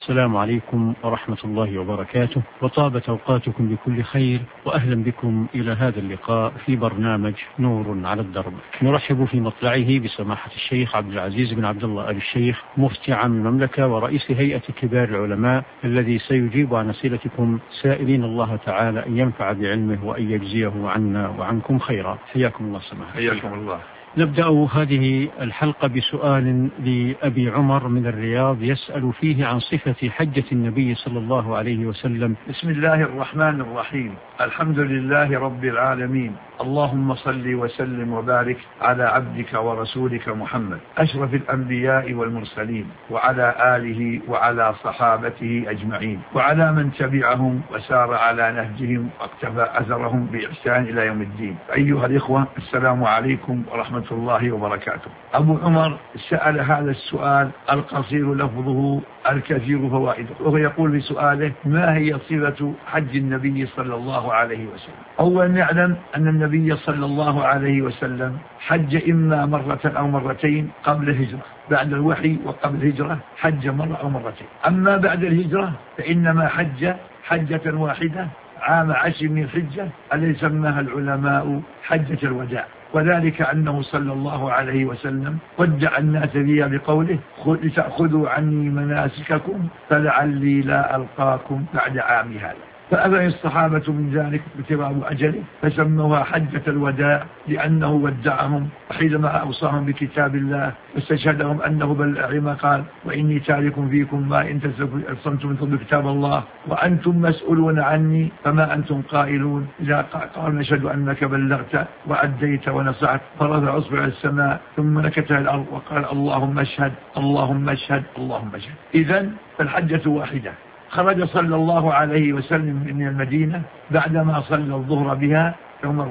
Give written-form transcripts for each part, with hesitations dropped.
السلام عليكم ورحمة الله وبركاته، وطابت أوقاتكم بكل خير، وأهلا بكم إلى هذا اللقاء في برنامج نور على الدرب. نرحب في مطلعه بسماحة الشيخ عبد العزيز بن عبد الله آل الشيخ مفتي عام المملكة ورئيس هيئة كبار العلماء، الذي سيجيب عن أسئلتكم سائلين الله تعالى أن ينفع بعلمه وأن يجزيه عنا وعنكم خيرا. حياكم الله سماحة. حياكم الله. نبدأ هذه الحلقة بسؤال لأبي عمر من الرياض يسأل فيه عن صفة حجة النبي صلى الله عليه وسلم. بسم الله الرحمن الرحيم. الحمد لله رب العالمين، اللهم صل وسلم وبارك على عبدك ورسولك محمد أشرف الأنبياء والمرسلين، وعلى آله وعلى صحابته أجمعين، وعلى من تبعهم وسار على نهجهم واقتفى أثرهم بإحسان إلى يوم الدين. أيها الإخوة، السلام عليكم ورحمة الله وبركاته. أبو عمر سأل هذا السؤال القصير لفظه الكثير فوائده، وهو يقول في سؤاله: ما هي صفة حج النبي صلى الله عليه وسلم؟ أولا نعلم أن النبي صلى الله عليه وسلم حج إما مرة أو مرتين قبل الهجرة، بعد الوحي وقبل الهجرة حج مرة أو مرتين. أما بعد الهجرة فإنما حج حجة واحدة عام 10 من الحجة الذي سماها العلماء حجة الوداع، وذلك أنه صلى الله عليه وسلم ودع الناس فيها بقوله: لتأخذوا عني مناسككم فلعلي لا ألقاكم بعد عام هذا. فأبى الصحابة من ذلك ابتغاء أجله فسموها حجة الوداع، لأنه ودعهم حينما أوصاهم بكتاب الله واستشهدهم أنه بلغ ما قال: وإني تارك فيكم ما إن تستمتم من كتاب الله وأنتم مسؤولون عني فما أنتم قائلون. إذا قال: نشهد أنك بلغت وأديت ونصحت، فرفع أصبع السماء ثم نكتها الأرض وقال: اللهم اشهد اللهم اشهد اللهم اشهد. إذن فالحجة واحدة. خرج صلى الله عليه وسلم من المدينة بعدما صلى الظهر بها يوم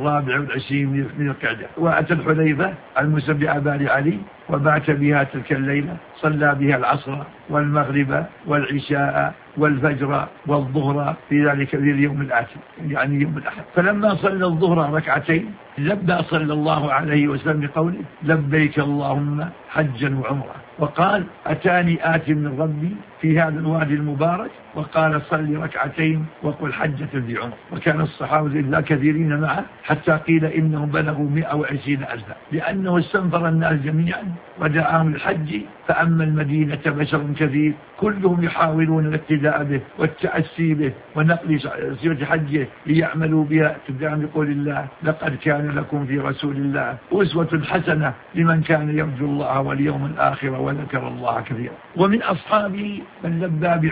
24 من القعدة، وأتى الحليفة المسمى بآبار علي وبعث بها تلك الليلة، صلى بها العصر والمغرب والعشاء والفجر والظهر في ذلك في اليوم الآتي، يعني يوم الأحد. فلما صلى الظهر ركعتين لبى صلى الله عليه وسلم بقوله: لبيك اللهم حجا وعمرة، وقال: أتاني آت من ربي في هذا الوادي المبارك، وقال: صل ركعتين وقل حجة ذي عمر. وكان الصحابة لا كثيرين معه حتى قيل إنهم بلغوا 120,000، لأنه استنفر الناس جميعا ودعاهم للحج. فأما المدينة بشر كثير كلهم يحاولون الاقتداء به والتأسي به ونقل صفة حجه ليعملوا بها ابتداء بقول الله: لقد كان لكم في رسول الله أسوة حسنة لمن كان يرجو الله واليوم الآخر وذكر الله كثيرا. ومن أصحابه من لبى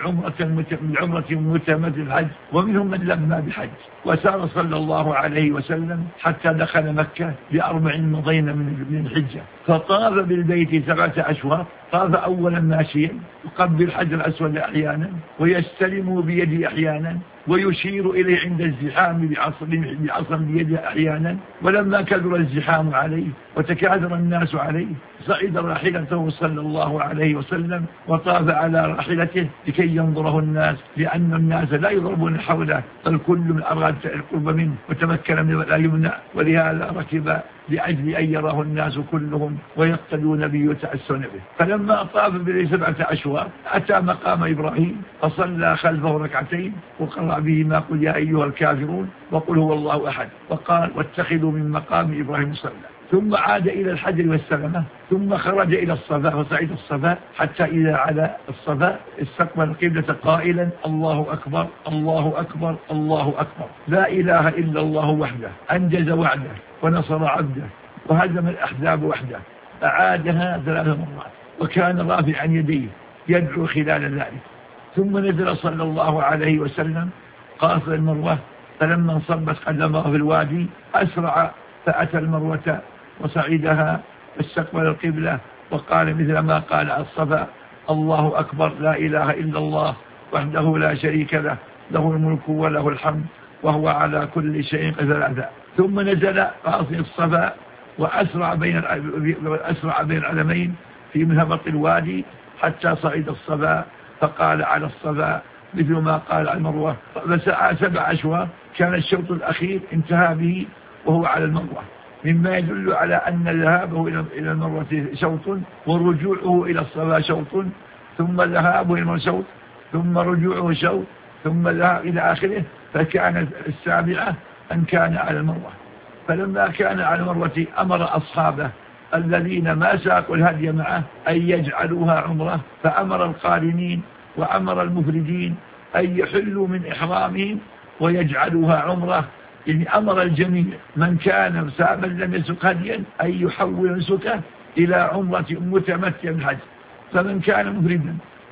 بعمرة متمثل الحج، ومنهم من لبى بحج. وسار صلى الله عليه وسلم حتى دخل مكة ب4 مضين من الحجة، فطاف بالبيت 7 أشواط. طاف أولا ماشيا يقبل الحجر الأسود أحيانا ويستلم بيده أحيانا ويشير إليه عند الزحام بعصا بيده أحيانا. ولما كثر الزحام عليه وتكاثر الناس عليه صعد راحلته صلى الله عليه وسلم وطاف على راحلته لكي ينظره الناس، لأن الناس لا يضربون حوله، بل كل من أراد القرب منه وتمكن منه لا يمنع، ولهذا ركب لأجل أن يراه الناس كلهم ويقتدون به ويتأسون به. فلما طاف ب7 أشواط أتى مقام إبراهيم فصلى خلفه ركعتين وقرأ به ما قل يا أيها الكافرون وقل هو الله أحد، وقال: واتخذوا من مقام إبراهيم صلى. ثم عاد إلى الحجر والسلمة، ثم خرج إلى الصفا وصعد الصفا حتى إذا على الصفا استقبل القبلة قائلا: الله أكبر الله أكبر الله أكبر، لا إله إلا الله وحده أنجز وعده ونصر عبده وهزم الأحزاب وحده. أعادها 3 مرات، وكان رافعا يديه يدعو خلال ذلك. ثم نزل صلى الله عليه وسلم قاصد المروة، فلما انصبت قدمه في الوادي أسرع فأتى المروة وصعدها واستقبل القبلة وقال مثل ما قال على الصفا: الله أكبر لا إله إلا الله وحده لا شريك له، له الملك وله الحمد وهو على كل شيء قدير. ثم نزل قاصد الصفا وأسرع بين العلمين في منهبط الوادي حتى صعد الصفا، فقال على الصفا مثل ما قال على المروة، فسعى 7 أشواط. كان الشوط الأخير انتهى به وهو على المروة، مما يدل على أن ذهابه إلى المروة شوط ورجوعه إلى الصفا شوط، ثم ذهابه إلى المروة شوط، ثم رجوعه شوط، ثم ذهب إلى آخره. فكان السابعة أن كان على المروة. فلما كان على المروة أمر أصحابه الذين ما ساقوا الهدي معه أن يجعلوها عمرة، فأمر القارنين وأمر المفردين أن يحلوا من إحرامهم ويجعلوها عمرة. يعني أمر الجميع من كان سابا لم يسق هديا أن يحول نسكه إلى عمرة متمتع بالحج. فمن كان مفردا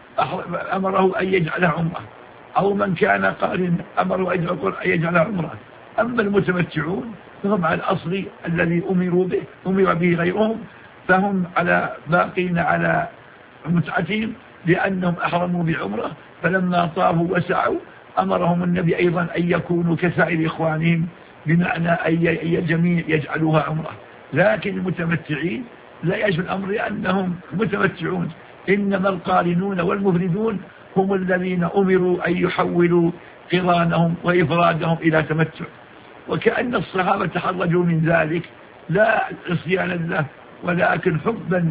أمره أن يجعلها عمرة، أو من كان قارنا أمره أن يجعلها عمرة. أما المتمتعون فهم على الأصل الذي أمر به غيرهم، فهم باقين على متعتهم لأنهم أحرموا بعمرة. فلما طافوا وسعوا أمرهم النبي أيضا أن يكونوا كسائر إخوانهم، بمعنى أن الجميع يجعلوها عمرة. لكن المتمتعين لا يجب الأمر لأنهم متمتعون، إنما القارنون والمفردون هم الذين أمروا أن يحولوا قرانهم وإفرادهم إلى تمتع. وكأن الصحابة تحرجوا من ذلك لا عصيانا له، ولكن حبا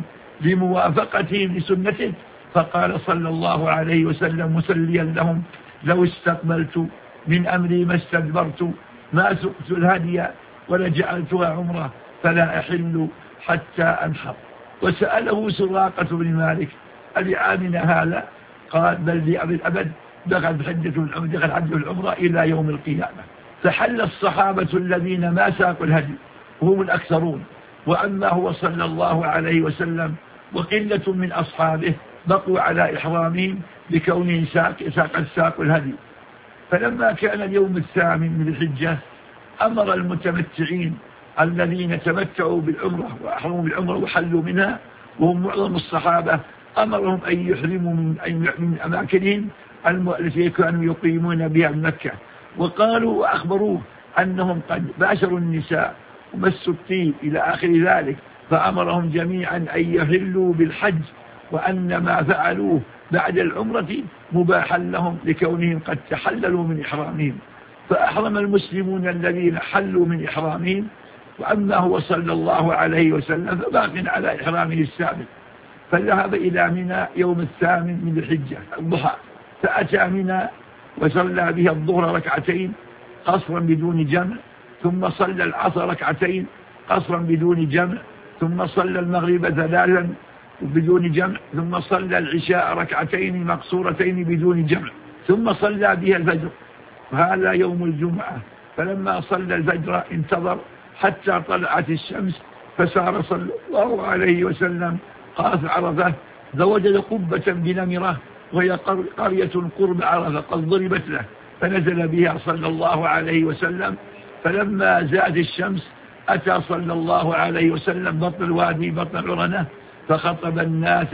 لموافقتهم لسنته. فقال صلى الله عليه وسلم مسليا لهم: لو استقبلت من أمري ما استدبرت، ما سقت الهدي ولا جعلتها عمرة، فلا أحل حتى أنحر. وسأله سراقة بن مالك: ألعامنا هذا؟ قال: بل لأبد الأبد، دخل حج العمرة إلى يوم القيامة. فحل الصحابة الذين ما ساقوا الهدي وهم الأكثرون، وأما هو صلى الله عليه وسلم وقلة من أصحابه بقوا على إحرامهم بكونهم ساقوا الهدي. فلما كان اليوم الثامن من الحجة أمر المتمتعين الذين تمتعوا بالعمرة وأحرموا بالعمرة وحلوا منها وهم معظم الصحابة، أمرهم أن يحرموا من أماكنهم التي كانوا يقيمون بها بمكة. وقالوا وأخبروه أنهم قد باشروا النساء ومسوا الطيب إلى آخر ذلك، فأمرهم جميعا أن يهلوا بالحج، وأن ما فعلوه بعد العمرة مباحا لهم لكونهم قد تحللوا من إحرامهم. فأحرم المسلمون الذين حلوا من إحرامهم، وأما هو صلى الله عليه وسلم فباق على إحرامه السابق. فذهب إلى منى يوم الثامن من الحجة الضحى، فأتى منى وصلى بها الظهر ركعتين قصرا بدون جمع، ثم صلى العصر ركعتين قصرا بدون جمع، ثم صلى المغرب ثلاثا بدون جمع، ثم صلى العشاء ركعتين مقصورتين بدون جمع، ثم صلى بها الفجر. وهذا يوم الجمعة. فلما صلى الفجر انتظر حتى طلعت الشمس، فسار صلى الله عليه وسلم قاف عرفة، فوجد قبة بنمرة وهي قرية قرب عرفة قد ضربت له، فنزل بها صلى الله عليه وسلم. فلما زاد الشمس أتى صلى الله عليه وسلم بطن الوادي بطن العرنة، فخطب الناس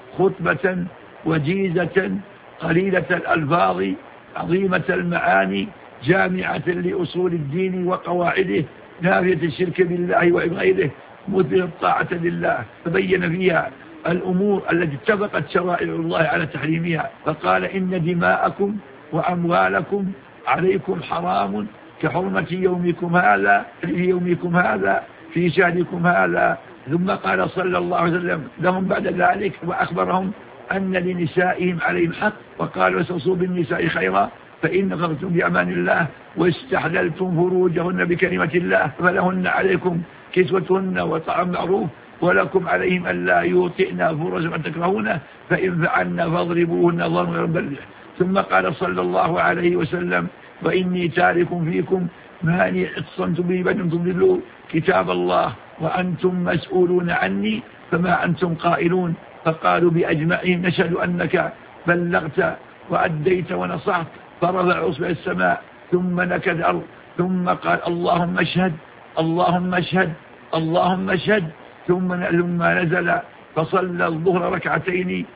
خطبة وجيزة قليلة الألفاظ عظيمة المعاني جامعة لأصول الدين وقواعده، نافية الشرك بالله وغيره، مثل الطاعة لله. فبين فيها الأمور التي اتفقت شرائع الله على تحريمها، فقال: إن دماءكم وأموالكم عليكم حرام كحرمة يومكم هذا في يومكم هذا في شهركم هذا. ثم قال صلى الله عليه وسلم لهم بعد ذلك وأخبرهم أن لنسائهم عليهم حق، وقال: واستوصوا بالنساء خيرا، فإن غفرتم بأمان الله واستحللتم فروجهن بكلمة الله فلهن عليكم كسوتهن وطعام معروف، ولكم عليهم ألا يوطئن فرجا ما تكرهونه، فإن فعلن فاضربوهن ضربا غير مبرح. ثم قال صلى الله عليه وسلم: وإني تارك فيكم ما إن اعتصمتم به بدن تضلوا كتاب الله وأنتم مسؤولون عني فما أنتم قائلون. فقالوا بأجمعهم: نشهد أنك بلغت وأديت ونصحت. فرفع أصبع السماء ثم نكد الأرض، ثم قال: اللهم اشهد اللهم اشهد اللهم اشهد. ثم نزل فصلى الظهر ركعتين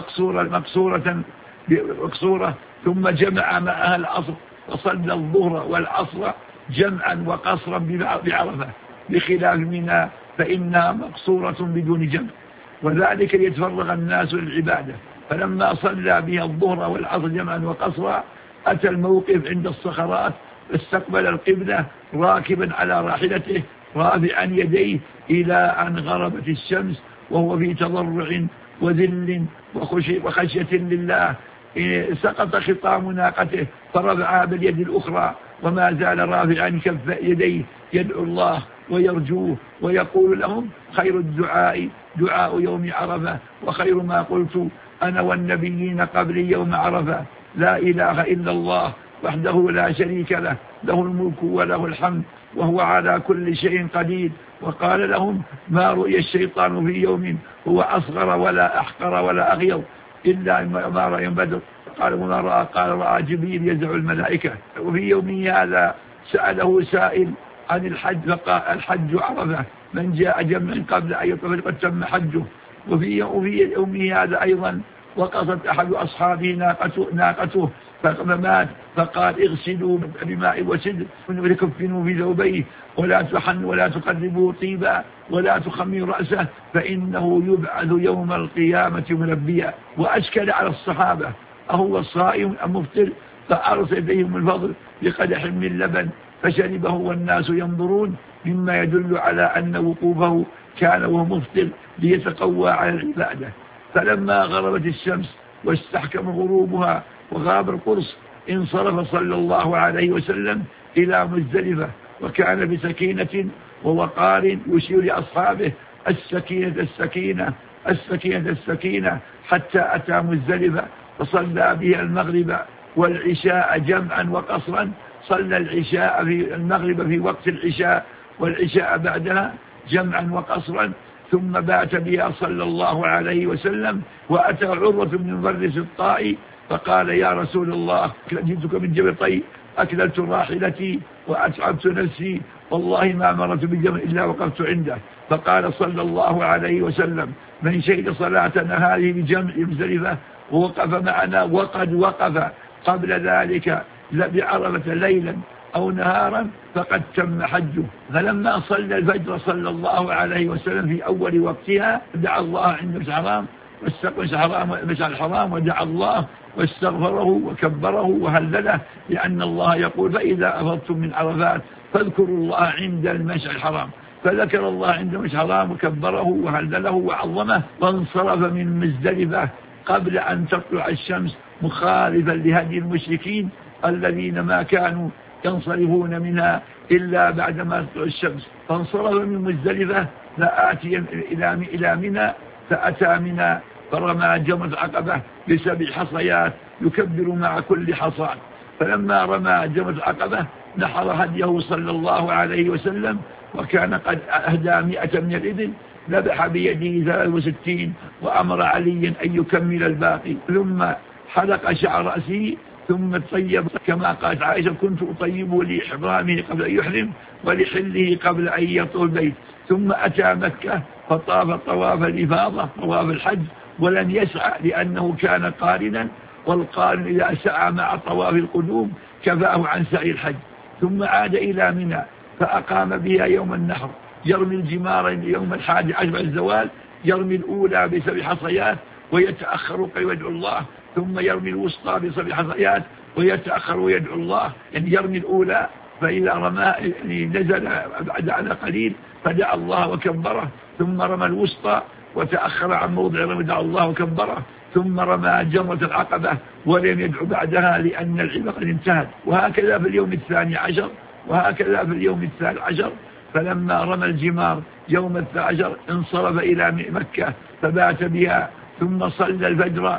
مقصورة، ثم جمع معها العصر، فصلى الظهر والعصر جمعا وقصرا بعرفة، بخلاف منى فإنها مقصورة بدون جمع، وذلك ليتفرغ الناس للعبادة. فلما صلى بها الظهر والعصر جمعا وقصرا أتى الموقف عند الصخرات، فاستقبل القبلة راكبا على راحلته رافعا يديه إلى أن غربت الشمس، وهو في تضرع وذل وخشية لله. سقط خطام ناقته فرفعها باليد الأخرى وما زال رافعا كف يديه يدعو الله ويرجوه ويقول لهم: خير الدعاء دعاء يوم عرفة، وخير ما قلت أنا والنبيين قبلي يوم عرفة، لا إله إلا الله وحده لا شريك له، له الملك وله الحمد وهو على كل شيء قدير. وقال لهم: ما رؤي الشيطان في يوم هو أصغر ولا أحقر ولا أغيظ إلا ما رأي بدر. قال: وما رأى؟ قال: رأى جبريل يزع الملائكة. وفي يوم هذا سأله سائل عن الحج فقال: الحج عرفة، من جاء جمع قبل أن يطلق قد تم حجه. وفي يوم هذا أيضا وقصت أحد أصحابه ناقته فمات، فقال: اغسلوا بماء وسدر وكفنوا في ثوبيه ولا تحنوا ولا تقربوا طيبا ولا تخمروا رأسه فإنه يبعث يوم القيامة ملبيا. وأشكل على الصحابة أهو الصائم أم مفطر؟ فأرسل إليهم الفضل بقدح من لبن فشربه والناس ينظرون، مما يدل على أن وقوفه كان وهو مفطر ليتقوى على العبادة. فلما غربت الشمس واستحكم غروبها وغاب القرص انصرف صلى الله عليه وسلم إلى مزدلفة، وكان بسكينة ووقار يشير لأصحابه: السكينة السكينة السكينة السكينة، حتى أتى مزدلفة فصلى بها المغرب والعشاء جمعا وقصرا. صلى العشاء في المغرب في وقت العشاء والعشاء بعدها جمعا وقصرا، ثم بات بها صلى الله عليه وسلم. وأتى عروة بن مبرس الطائي فقال: يا رسول الله، جئتك من جبل طي، أكللت راحلتي وأتعبت نفسي، والله ما مرت بجبل إلا وقفت عنده. فقال صلى الله عليه وسلم: من شهد صلاتنا هذه بجمع مزدلفة ووقف معنا وقد وقف قبل ذلك بعرفة ليلا أو نهارا فقد تم حجه. فلما صلى الفجر صلى الله عليه وسلم في أول وقتها دعا الله عند مشعر الحرام ودعا الله واستغفره وكبره وهلله، لأن الله يقول: فإذا أفضتم من عرفات فاذكروا الله عند المشعر الحرام. فذكر الله عند المشعر الحرام وكبره وهلله وعظمه، وانصرف من مزدلفة قبل أن تطلع الشمس مخالفا لهدي المشركين الذين ما كانوا ينصرفون منها إلا بعدما تطلع الشمس. فانصرف من مزدلفة فآتي إلى منى، فأتى منى فرمى جمرة العقبة ب7 حصيات يكبر مع كل حصاة. فلما رمى جمرة العقبة نحر هديه صلى الله عليه وسلم، وكان قد أهدى 100 من الإبل، ذبح بيده 63 وأمر علي أن يكمل الباقي، ثم حلق شعر رأسه ثم طيب كما قالت عائشة: كنت أطيبه لإحرامه قبل أن يحرم ولحله قبل أن يطوف البيت. ثم أتى مكة فطاف طواف الإفاضة طواف الحج ولم يسعى لأنه كان قارنا، والقارن إذا سعى مع طواف القدوم كفاه عن سعي الحج. ثم عاد إلى منى فأقام بها يوم النحر، يرمي الجمار يوم 11 الزوال، يرمي الأولى ب7 حصيات ويتأخر ويدعو الله، ثم يرمي الوسطى ب7 حصيات ويتأخر ويدعو الله. يعني يرمي الأولى فإذا رمى نزل بعد على قليل فدعا الله وكبره، ثم رمى الوسطى وتأخر عن موضع رمى دعا الله وكبره، ثم رمى جمرة العقبة ولم يدعو بعدها لأن العلم قد انتهت. وهكذا في اليوم 12 وهكذا في اليوم 13. فلما رمى الجمار يوم 12 انصرف إلى مكة فبات بها، ثم صلى الفجر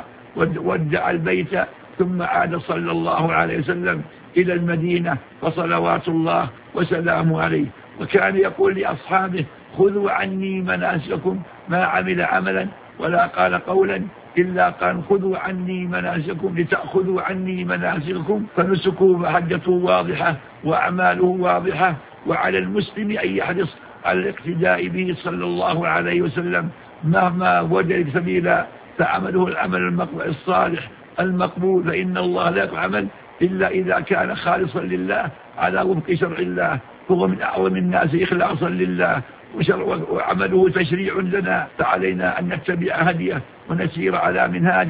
ودع البيت، ثم عاد صلى الله عليه وسلم إلى المدينة فصلوات الله وسلامه عليه. وكان يقول لأصحابه: خذوا عني مناسككم، ما عمل عملا ولا قال قولا إلا قال: خذوا عني مناسككم لتأخذوا عني مناسككم. فنسكوا فحجته واضحة وأعماله واضحة، وعلى المسلم أن يحرص على الاقتداء به صلى الله عليه وسلم مهما وجد سبيلا فعمله العمل الصالح المقبول، فإن الله لا يعمل إلا إذا كان خالصا لله على وفق شرع الله، هو من أعظم الناس إخلاصا لله، وعمله تشريع لنا، فعلينا أن نتبع هديه ونسير على منهاجه.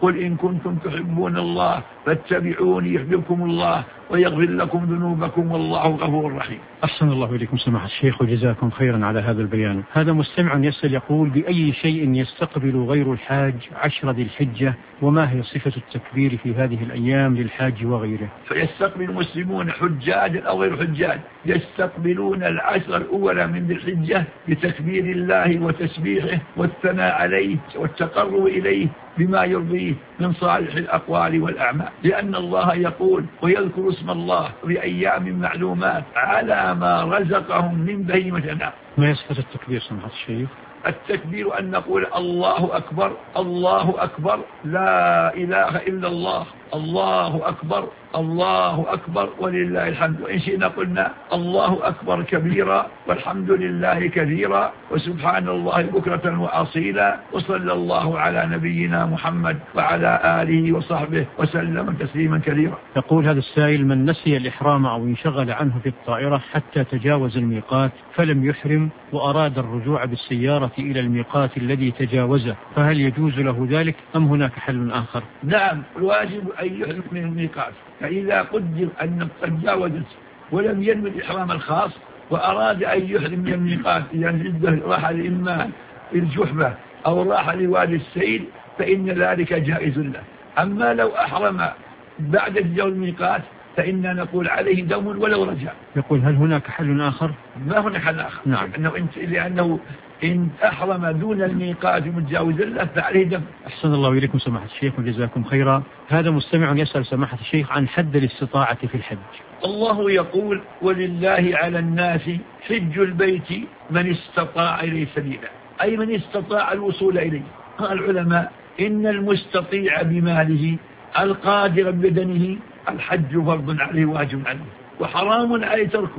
قل إن كنتم تحبون الله فاتبعوني يحببكم الله ويغفر لكم ذنوبكم والله غفور رحيم. أحسن الله إليكم سماحة الشيخ وجزاكم خيرا على هذا البيان. هذا مستمع يسأل يقول: بأي شيء يستقبل غير الحاج 10 ذي الحجة، وما هي صفة التكبير في هذه الأيام للحاج وغيره؟ فيستقبل المسلمون حجاج أو غير حجاج يستقبلون العشر الأولى من ذي الحجة بتكبير الله وتسبيحه والثناء عليه والتقرب إليه بما يرضيه من صالح الأقوال والأعمال، لأن الله يقول: ويذكر اسم الله بأيام معلومات على ما رزقهم من بهيمة الأنعام. ما يصفة التكبير سماحة الشيخ؟ التكبير أن نقول الله أكبر الله أكبر لا إله إلا الله، الله أكبر الله أكبر ولله الحمد، وإن شئنا قلنا الله أكبر كبيرا والحمد لله كثيرا وسبحان الله بكرة وأصيلا، وصلى الله على نبينا محمد وعلى آله وصحبه وسلم تسليما كثيرا. يقول هذا السائل: من نسي الإحرام أو انشغل عنه في الطائرة حتى تجاوز الميقات فلم يحرم وأراد الرجوع بالسيارة إلى الميقات الذي تجاوزه، فهل يجوز له ذلك أم هناك حل آخر؟ نعم، الواجب أن يحرم من الميقات، فإذا قدر أن تجاوزت ولم ينوي الإحرام الخاص وأراد أن يحرم من الميقات، يعني راح لإما الجحبة أو راح لوادي السيل فإن ذلك جائز له. أما لو أحرم بعد تجاوز الميقات فإننا نقول عليه دم ولو رجع. يقول: هل هناك حل آخر؟ ما هناك حل آخر. نعم. لأنه إن أحرم دون الميقات متجاوز له فعليه دم. أحسن الله إليكم سماحة الشيخ وجزاكم خيرا. هذا مستمع يسأل سماحة الشيخ عن حد الاستطاعة في الحج. الله يقول: ولله على الناس حج البيت من استطاع إليه سبيلا، أي من استطاع الوصول إليه. قال العلماء: إن المستطيع بماله القادر ببدنه الحج فرض عليه واجب عليه وحرام عليه تركه،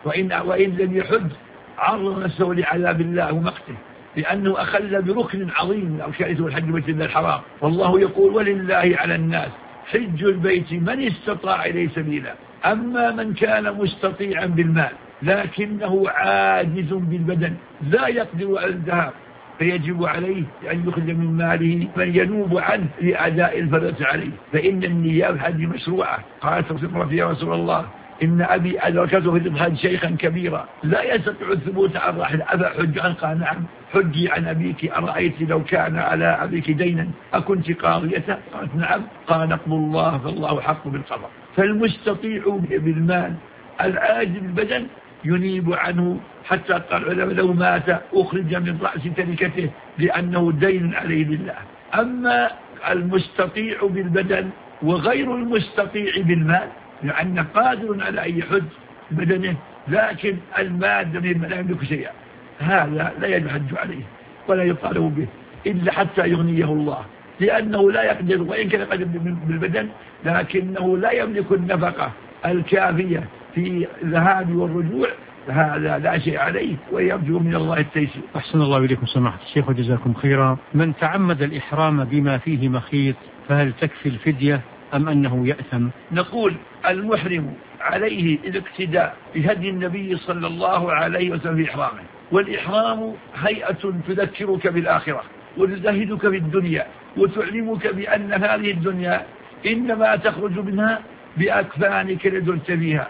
وإن لم يحج عرض نفسه لعذاب الله ومقته، لأنه أخل بركن عظيم من أركان الحج بيت الله الحرام. والله يقول: ولله على الناس حج البيت من استطاع إليه سبيلا. أما من كان مستطيعا بالمال لكنه عاجز بالبدن لا يقدر على الذهاب فيجب عليه أن يخرج من ماله من ينوب عنه لأداء الفريضة عليه، فإن النيابة هذه مشروعة. قالت رسول يا رسول الله إن أبي أدركته في الحج شيخا كبيرا لا يستطيع الثبوت عن راحل، أفحج عنه؟ قال: نعم، حجي عن أبيك، أرأيت لو كان على أبيك دينا أكنت قاضيته؟ قالت: نعم. قال: نقض الله فالله حق بالقضاء. فالمستطيع بالمال العاجز بالبدن ينيب عنه، حتى قال العلماء: لو مات أخرج من رأس تركته لأنه دين عليه لله. أما المستطيع بالبدن وغير المستطيع بالمال، لأن قادر على أن يحج بدنه لكن المال لا يملك شيئا، هذا لا يحج عليه ولا يطالب به إلا حتى يغنيه الله، لأنه لا يقدر، وإن كان قادر بالبدن لكنه لا يملك النفقة الكافية في الذهاب والرجوع، هذا لا شيء عليه ويرجو من الله التيسير. أحسن الله إليكم سماحة الشيخ وجزاكم خيرا. من تعمد الإحرام بما فيه مخيط فهل تكفي الفدية أم أنه يأثم؟ نقول: المحرم عليه الاقتداء بهدي النبي صلى الله عليه وسلم في إحرامه، والإحرام هيئة تذكرك بالآخرة وتزهدك في الدنيا وتعلمك بأن هذه الدنيا إنما تخرج منها بأكفانك لدرت فيها،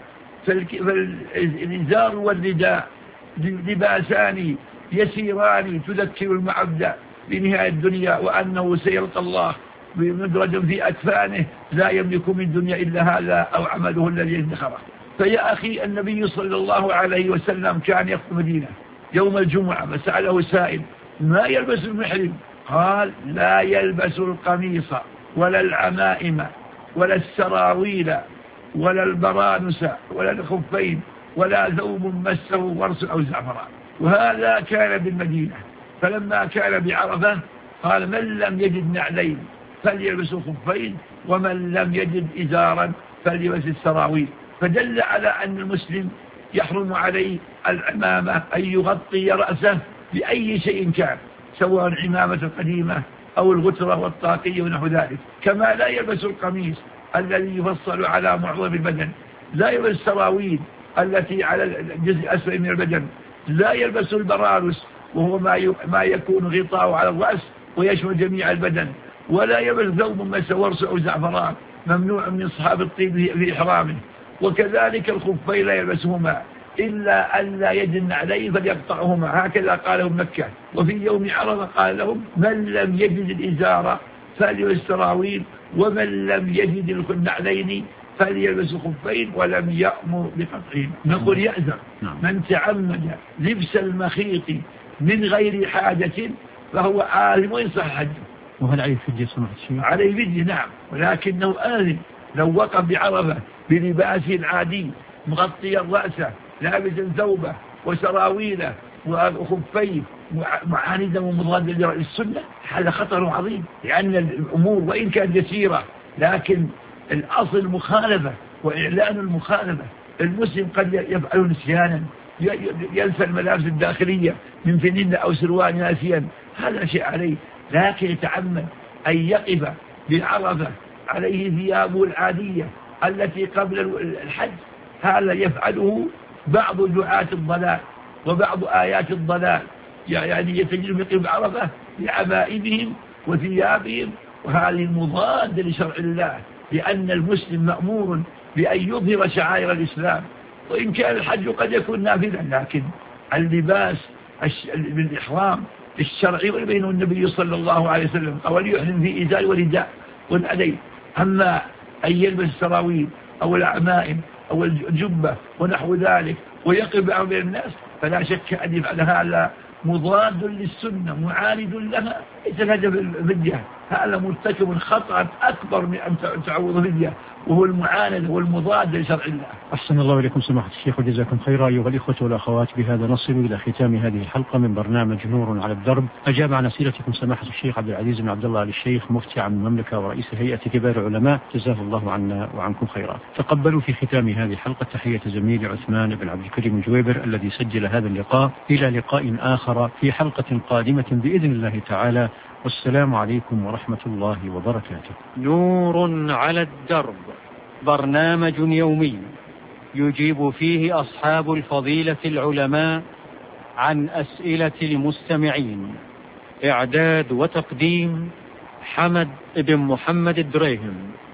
فالإزار والرداء لباسان يسيران تذكر المعبد بنهاية الدنيا وأنه سيلقى الله بمدرج في أكفانه لا يملك من الدنيا إلا هذا أو عمله الذي ادخره. فيا أخي، النبي صلى الله عليه وسلم كان يخطب المدينة يوم الجمعة فسأله سائل: ما يلبس المحرم؟ قال: لا يلبس القميص ولا العمائم ولا السراويل ولا البرانس ولا الخفين ولا ثوب مسه ورس أو زعفران. وهذا كان بالمدينة. فلما كان بعرفة قال: من لم يجد نعلين فليلبس خفين ومن لم يجد إزارا فليلبس السراويل. فدل على أن المسلم يحرم عليه العمامة أن يغطي رأسه بأي شيء كان، سواء عمامة قديمة أو الغترة والطاقية ونحو ذلك. كما لا يلبس القميص الذي يفصل على معظم البدن، لا يلبس السراويل التي على الجزء الأسفل من البدن، لا يلبس البرانس وهو ما يكون غطاء على الرأس ويشمل جميع البدن، ولا يلبس ثوب مس ورس أو زعفران، ممنوع من إصحاب الطيب في إحرامه. وكذلك الخفين لا يلبسهما إلا أن لا يجن عليه فليقطعهما، هكذا قاله مكة. وفي يوم عرفة قال لهم من لم يجد الإزار فليلبس السراويل، ومن لم يجد النعلين فليلبس خفين، ولم يأمر بقطعهم. نقول يأذر من تعمد لبس المخيط من غير حاجة فهو آثم ويصح حجه. وهل عليه فدية سمعت شيء؟ عليه فدية نعم، ولكنه آثم لو وقف بعرفة بلباسه العادي مغطيا رأسه لابسا ثوبه وسراويله وخفيه معاندا ومضادا للسنة، هذا خطر عظيم. لأن الأمور وإن كانت يسيرة لكن الأصل مخالفة وإعلان المخالفة. المسلم قد يفعل نسيانا، ينسى الملابس الداخلية من فنين أو سروال ناسيا، هذا شيء عليه. لكن يتعمد أن يقف بعرفة عليه ثيابه العادية التي قبل الحج، هذا يفعله بعض دعاة الضلال وبعض آيات الضلال، يعني يتجلهم يقف بعرفة بعمائمهم وثيابهم، وهذه مضادة لشرع الله. لأن المسلم مأمور بأن يظهر شعائر الإسلام، وإن كان الحج قد يكون نافذا، لكن اللباس بالإحرام الشرعي وبينه النبي صلى الله عليه وسلم أو يحرم في إزار ورداء والأدين. أما أن يلبس السراويل أو العمائم أو الجبة ونحو ذلك ويقف بين الناس فلا شك أن يفعل هذا مضاد للسنة معاند لها، يتنجب الفدية. هذا مرتكب خطأ أكبر من أن تعوض فدية، وهو المعاند والمضاد لشرع الله. أحسن الله إليكم سماحة الشيخ وجزاكم خيرا. أيها الإخوة والأخوات، بهذا نصل إلى ختام هذه الحلقة من برنامج نور على الدرب. أجاب عن أسئلتكم سماحة الشيخ عبد العزيز بن عبد الله آل الشيخ مفتي عن المملكة ورئيس هيئة كبار العلماء، جزاه الله عنا وعنكم خيرا. تقبلوا في ختام هذه الحلقة تحية زميلي عثمان بن عبد الكريم الجويبر الذي سجل هذا اللقاء. إلى لقاء آخر في حلقة قادمة بإذن الله تعالى، والسلام عليكم ورحمة الله وبركاته. نور على الدرب، برنامج يومي يجيب فيه أصحاب الفضيلة العلماء عن أسئلة المستمعين. إعداد وتقديم حمد بن محمد الدريهم.